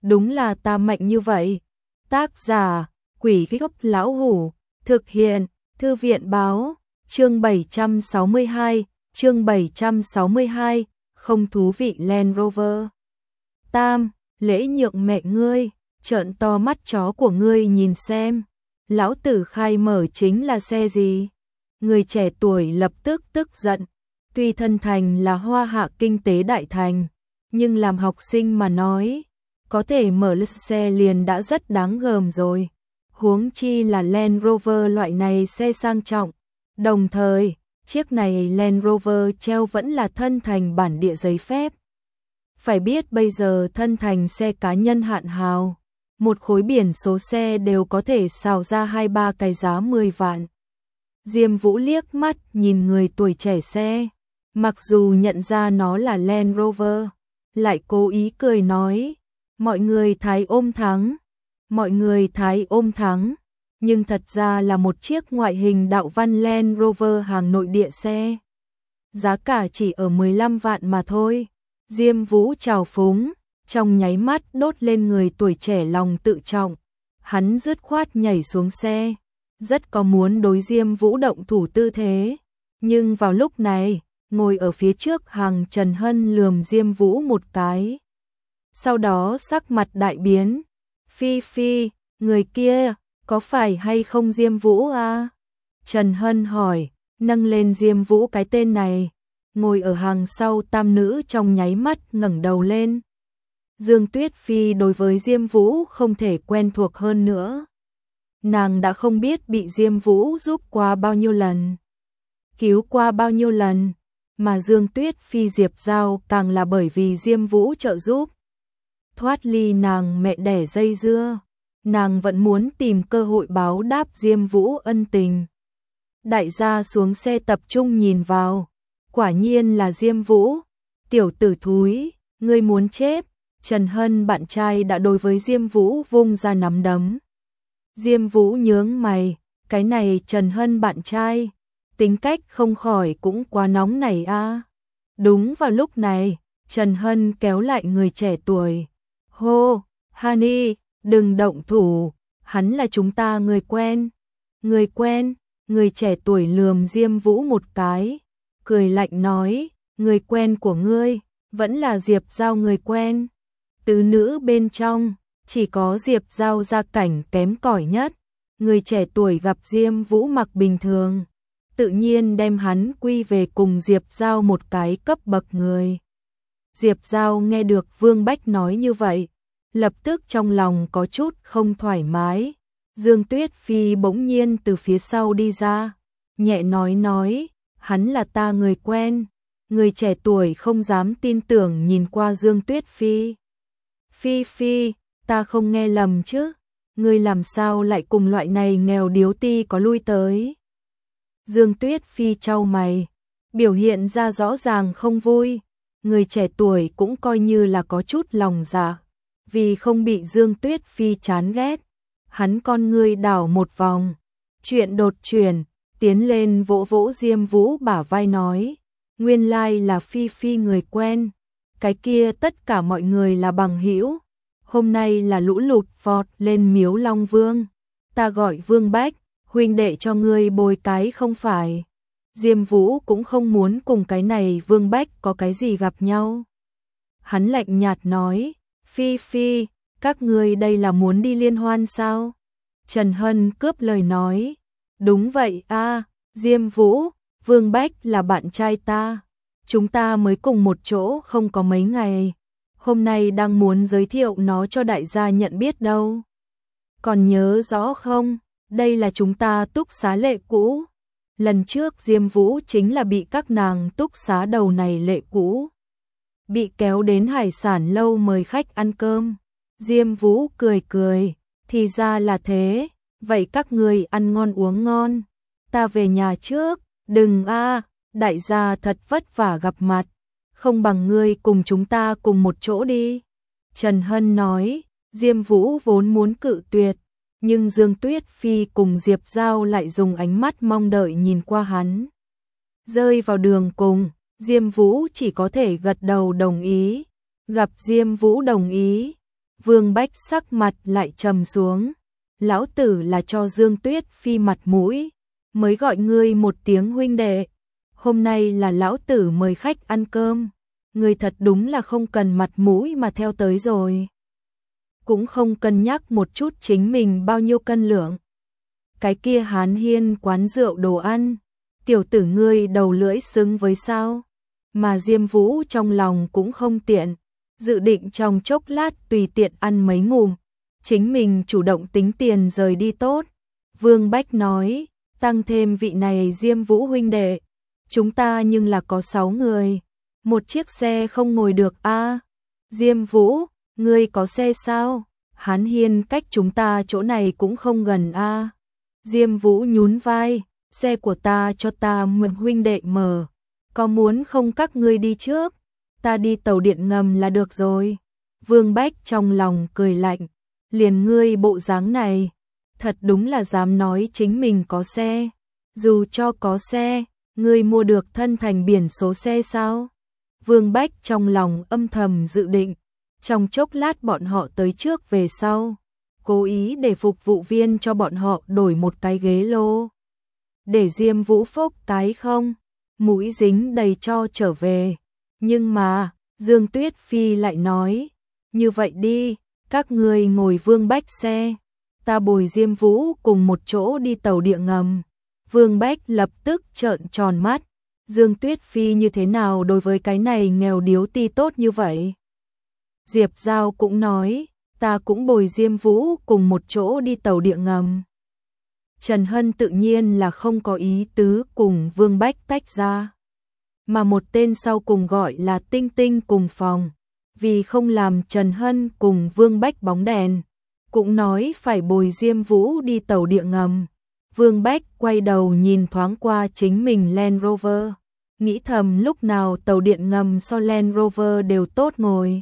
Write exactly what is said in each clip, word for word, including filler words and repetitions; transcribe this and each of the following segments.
đúng là ta mạnh như vậy. Tác giả, Quỷ Gốc Lão Hủ, thực hiện, Thư viện báo, chương bảy trăm sáu mươi hai, chương bảy trăm sáu mươi hai, không thú vị Land Rover. Tam, lễ nhượng mẹ ngươi, trợn to mắt chó của ngươi nhìn xem, lão tử khai mở chính là xe gì? Người trẻ tuổi lập tức tức giận, tuy thân thành là hoa hạ kinh tế đại thành, nhưng làm học sinh mà nói, có thể mở xe liền đã rất đáng gờm rồi. Huống chi là Land Rover loại này xe sang trọng. Đồng thời, chiếc này Land Rover treo vẫn là thân thành bản địa giấy phép. Phải biết bây giờ thân thành xe cá nhân hạn hào, một khối biển số xe đều có thể xào ra hai ba cái giá mười vạn. Diêm Vũ liếc mắt nhìn người tuổi trẻ xe, mặc dù nhận ra nó là Land Rover, lại cố ý cười nói, mọi người thái ôm thắng, mọi người thái ôm thắng, nhưng thật ra là một chiếc ngoại hình đạo văn Land Rover hàng nội địa xe. Giá cả chỉ ở mười lăm vạn mà thôi. Diêm Vũ trào phúng, trong nháy mắt đốt lên người tuổi trẻ lòng tự trọng. Hắn dứt khoát nhảy xuống xe, rất có muốn đối Diêm Vũ động thủ tư thế. Nhưng vào lúc này, ngồi ở phía trước hàng Trần Hân lườm Diêm Vũ một cái. Sau đó sắc mặt đại biến. Phi Phi, người kia, có phải hay không Diêm Vũ à? Trần Hân hỏi, nâng lên Diêm Vũ cái tên này. Ngồi ở hàng sau tam nữ trong nháy mắt ngẩng đầu lên. Dương Tuyết Phi đối với Diêm Vũ không thể quen thuộc hơn nữa. Nàng đã không biết bị Diêm Vũ giúp qua bao nhiêu lần, cứu qua bao nhiêu lần, mà Dương Tuyết Phi Diệp Giao càng là bởi vì Diêm Vũ trợ giúp. Thoát ly nàng mẹ đẻ dây dưa, nàng vẫn muốn tìm cơ hội báo đáp Diêm Vũ ân tình. Đại gia xuống xe tập trung nhìn vào, quả nhiên là Diêm Vũ. Tiểu tử thúi, ngươi muốn chết. Trần Hân bạn trai đã đối với Diêm Vũ vung ra nắm đấm. Diêm Vũ nhướng mày, cái này Trần Hân bạn trai, tính cách không khỏi cũng quá nóng này a. À. Đúng vào lúc này, Trần Hân kéo lại người trẻ tuổi. Hô, Honey, đừng động thủ, hắn là chúng ta người quen. Người quen, người trẻ tuổi lườm Diêm Vũ một cái, cười lạnh nói, người quen của ngươi, vẫn là Diệp Giao người quen. Tứ nữ bên trong, chỉ có Diệp Giao gia cảnh kém cỏi nhất. Người trẻ tuổi gặp Diêm Vũ mặc bình thường, tự nhiên đem hắn quy về cùng Diệp Giao một cái cấp bậc người. Diệp Giao nghe được Vương Bách nói như vậy, lập tức trong lòng có chút không thoải mái. Dương Tuyết Phi bỗng nhiên từ phía sau đi ra, nhẹ nói nói, hắn là ta người quen. Người trẻ tuổi không dám tin tưởng nhìn qua Dương Tuyết Phi. Phi Phi, ta không nghe lầm chứ, ngươi làm sao lại cùng loại này nghèo điếu ti có lui tới. Dương Tuyết Phi chau mày, biểu hiện ra rõ ràng không vui. Người trẻ tuổi cũng coi như là có chút lòng dạ, vì không bị Dương Tuyết Phi chán ghét. Hắn con ngươi đảo một vòng, chuyện đột chuyển, tiến lên vỗ vỗ Diêm Vũ bả vai nói, nguyên lai là Phi Phi người quen, cái kia tất cả mọi người là bằng hữu. Hôm nay là lũ lụt vọt lên Miếu Long Vương, ta gọi Vương Bách, huynh đệ cho ngươi bồi cái không phải. Diêm Vũ cũng không muốn cùng cái này Vương Bách có cái gì gặp nhau. Hắn lạnh nhạt nói, Phi Phi, các ngươi đây là muốn đi liên hoan sao? Trần Hân cướp lời nói, đúng vậy a, à, Diêm Vũ, Vương Bách là bạn trai ta, chúng ta mới cùng một chỗ không có mấy ngày, hôm nay đang muốn giới thiệu nó cho đại gia nhận biết đâu. Còn nhớ rõ không, đây là chúng ta túc xá lệ cũ. Lần trước Diêm Vũ chính là bị các nàng túc xá đầu này lệ cũ, bị kéo đến hải sản lâu mời khách ăn cơm. Diêm Vũ cười cười, thì ra là thế, vậy các người ăn ngon uống ngon, ta về nhà trước. Đừng a, đại gia thật vất vả gặp mặt, không bằng ngươi cùng chúng ta cùng một chỗ đi. Trần Hân nói. Diêm Vũ vốn muốn cự tuyệt, nhưng Dương Tuyết Phi cùng Diệp Giao lại dùng ánh mắt mong đợi nhìn qua hắn. Rơi vào đường cùng, Diêm Vũ chỉ có thể gật đầu đồng ý. Gặp Diêm Vũ đồng ý, Vương Bách sắc mặt lại trầm xuống. Lão tử là cho Dương Tuyết Phi mặt mũi, mới gọi ngươi một tiếng huynh đệ. Hôm nay là lão tử mời khách ăn cơm, ngươi thật đúng là không cần mặt mũi mà theo tới rồi. Cũng không cân nhắc một chút chính mình bao nhiêu cân lượng. Cái kia Hán Hiên quán rượu đồ ăn, tiểu tử ngươi đầu lưỡi xứng với sao? Mà Diêm Vũ trong lòng cũng không tiện, dự định trong chốc lát tùy tiện ăn mấy ngụm, chính mình chủ động tính tiền rời đi tốt. Vương Bách nói, tăng thêm vị này Diêm Vũ huynh đệ, chúng ta nhưng là có sáu người, một chiếc xe không ngồi được a. À, Diêm Vũ, ngươi có xe sao? Hán Hiên cách chúng ta chỗ này cũng không gần a. À. Diêm Vũ nhún vai, xe của ta cho ta mượn huynh đệ mở, có muốn không các ngươi đi trước, ta đi tàu điện ngầm là được rồi. Vương Bách trong lòng cười lạnh, liền ngươi bộ dáng này, thật đúng là dám nói chính mình có xe, dù cho có xe, ngươi mua được thân thành biển số xe sao? Vương Bách trong lòng âm thầm dự định, trong chốc lát bọn họ tới trước về sau, cố ý để phục vụ viên cho bọn họ đổi một cái ghế lô. Để Diêm Vũ phốc cái không, mũi dính đầy cho trở về. Nhưng mà, Dương Tuyết Phi lại nói, như vậy đi, các người ngồi Vương Bách xe, ta bồi Diêm Vũ cùng một chỗ đi tàu điện ngầm. Vương Bách lập tức trợn tròn mắt, Dương Tuyết Phi như thế nào đối với cái này nghèo điếu ti tốt như vậy? Diệp Giao cũng nói, ta cũng bồi Diêm Vũ cùng một chỗ đi tàu điện ngầm. Trần Hân tự nhiên là không có ý tứ cùng Vương Bách tách ra, mà một tên sau cùng gọi là Tinh Tinh cùng phòng, vì không làm Trần Hân cùng Vương Bách bóng đèn, cũng nói phải bồi Diêm Vũ đi tàu điện ngầm. Vương Bách quay đầu nhìn thoáng qua chính mình Land Rover, nghĩ thầm lúc nào tàu điện ngầm so Land Rover đều tốt ngồi.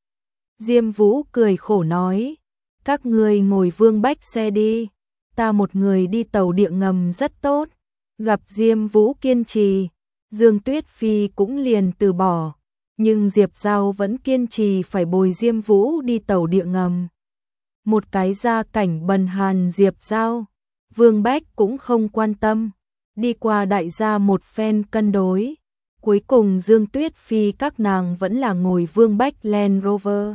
Diêm Vũ cười khổ nói, các người ngồi Vương Bách xe đi, ta một người đi tàu điện ngầm rất tốt. Gặp Diêm Vũ kiên trì, Dương Tuyết Phi cũng liền từ bỏ, nhưng Diệp Giao vẫn kiên trì phải bồi Diêm Vũ đi tàu điện ngầm. Một cái gia cảnh bần hàn Diệp Giao, Vương Bách cũng không quan tâm, đi qua đại gia một phen cân đối. Cuối cùng Dương Tuyết Phi các nàng vẫn là ngồi Vương Bách Land Rover,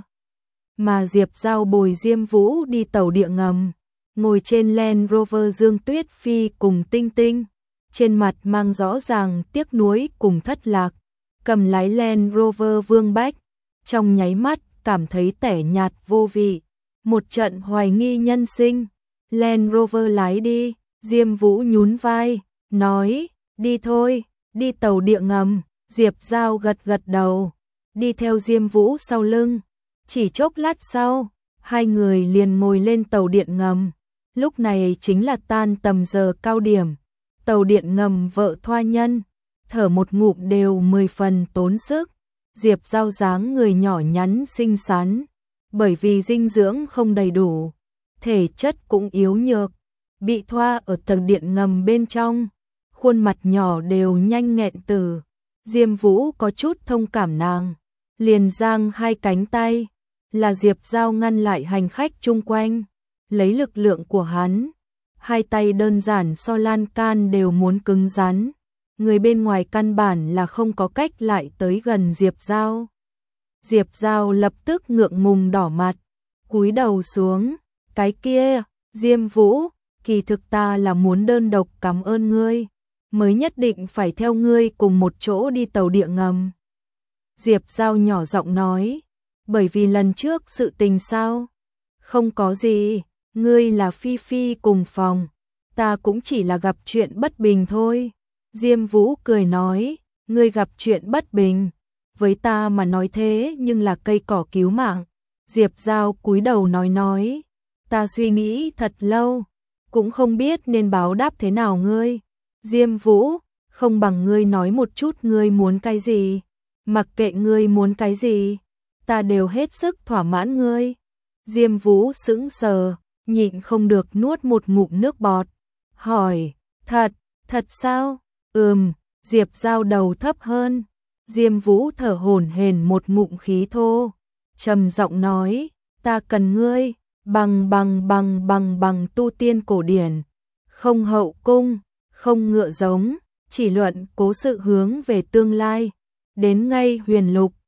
mà Diệp Giao bồi Diêm Vũ đi tàu điện ngầm. Ngồi trên Land Rover Dương Tuyết Phi cùng Tinh Tinh, trên mặt mang rõ ràng tiếc nuối cùng thất lạc, cầm lái Land Rover Vương Bách, trong nháy mắt cảm thấy tẻ nhạt vô vị, một trận hoài nghi nhân sinh. Land Rover lái đi, Diêm Vũ nhún vai, nói, đi thôi, đi tàu điện ngầm. Diệp Giao gật gật đầu, đi theo Diêm Vũ sau lưng. Chỉ chốc lát sau, hai người liền ngồi lên tàu điện ngầm. Lúc này chính là tan tầm giờ cao điểm, tàu điện ngầm vợ thoa nhân, thở một ngụm đều mười phần tốn sức. Diệp Giao dáng người nhỏ nhắn xinh xắn, bởi vì dinh dưỡng không đầy đủ, thể chất cũng yếu nhược, bị thoa ở tầng điện ngầm bên trong, khuôn mặt nhỏ đều nhanh nghẹn từ. Diêm Vũ có chút thông cảm nàng, liền giang hai cánh tay, là Diệp Giao ngăn lại hành khách chung quanh, lấy lực lượng của hắn, hai tay đơn giản so lan can đều muốn cứng rắn, người bên ngoài căn bản là không có cách lại tới gần Diệp Giao. Diệp Giao lập tức ngượng ngùng đỏ mặt, cúi đầu xuống, cái kia, Diêm Vũ, kỳ thực ta là muốn đơn độc cảm ơn ngươi, mới nhất định phải theo ngươi cùng một chỗ đi tàu điện ngầm. Diệp Giao nhỏ giọng nói, bởi vì lần trước sự tình sao? Không có gì, ngươi là Phi Phi cùng phòng, ta cũng chỉ là gặp chuyện bất bình thôi. Diêm Vũ cười nói, ngươi gặp chuyện bất bình, với ta mà nói thế nhưng là cây cỏ cứu mạng. Diệp Giao cúi đầu nói nói, ta suy nghĩ thật lâu, cũng không biết nên báo đáp thế nào ngươi. Diêm Vũ, không bằng ngươi nói một chút ngươi muốn cái gì, mặc kệ ngươi muốn cái gì, ta đều hết sức thỏa mãn ngươi. Diêm Vũ sững sờ, nhịn không được nuốt một ngụm nước bọt, hỏi, thật, thật sao? Ừm, Diệp Giao đầu thấp hơn. Diêm Vũ thở hổn hển một ngụm khí thô, trầm giọng nói, ta cần ngươi, bằng bằng bằng bằng bằng tu tiên cổ điển, không hậu cung, không ngựa giống, chỉ luận cố sự hướng về tương lai, đến ngay huyền lục,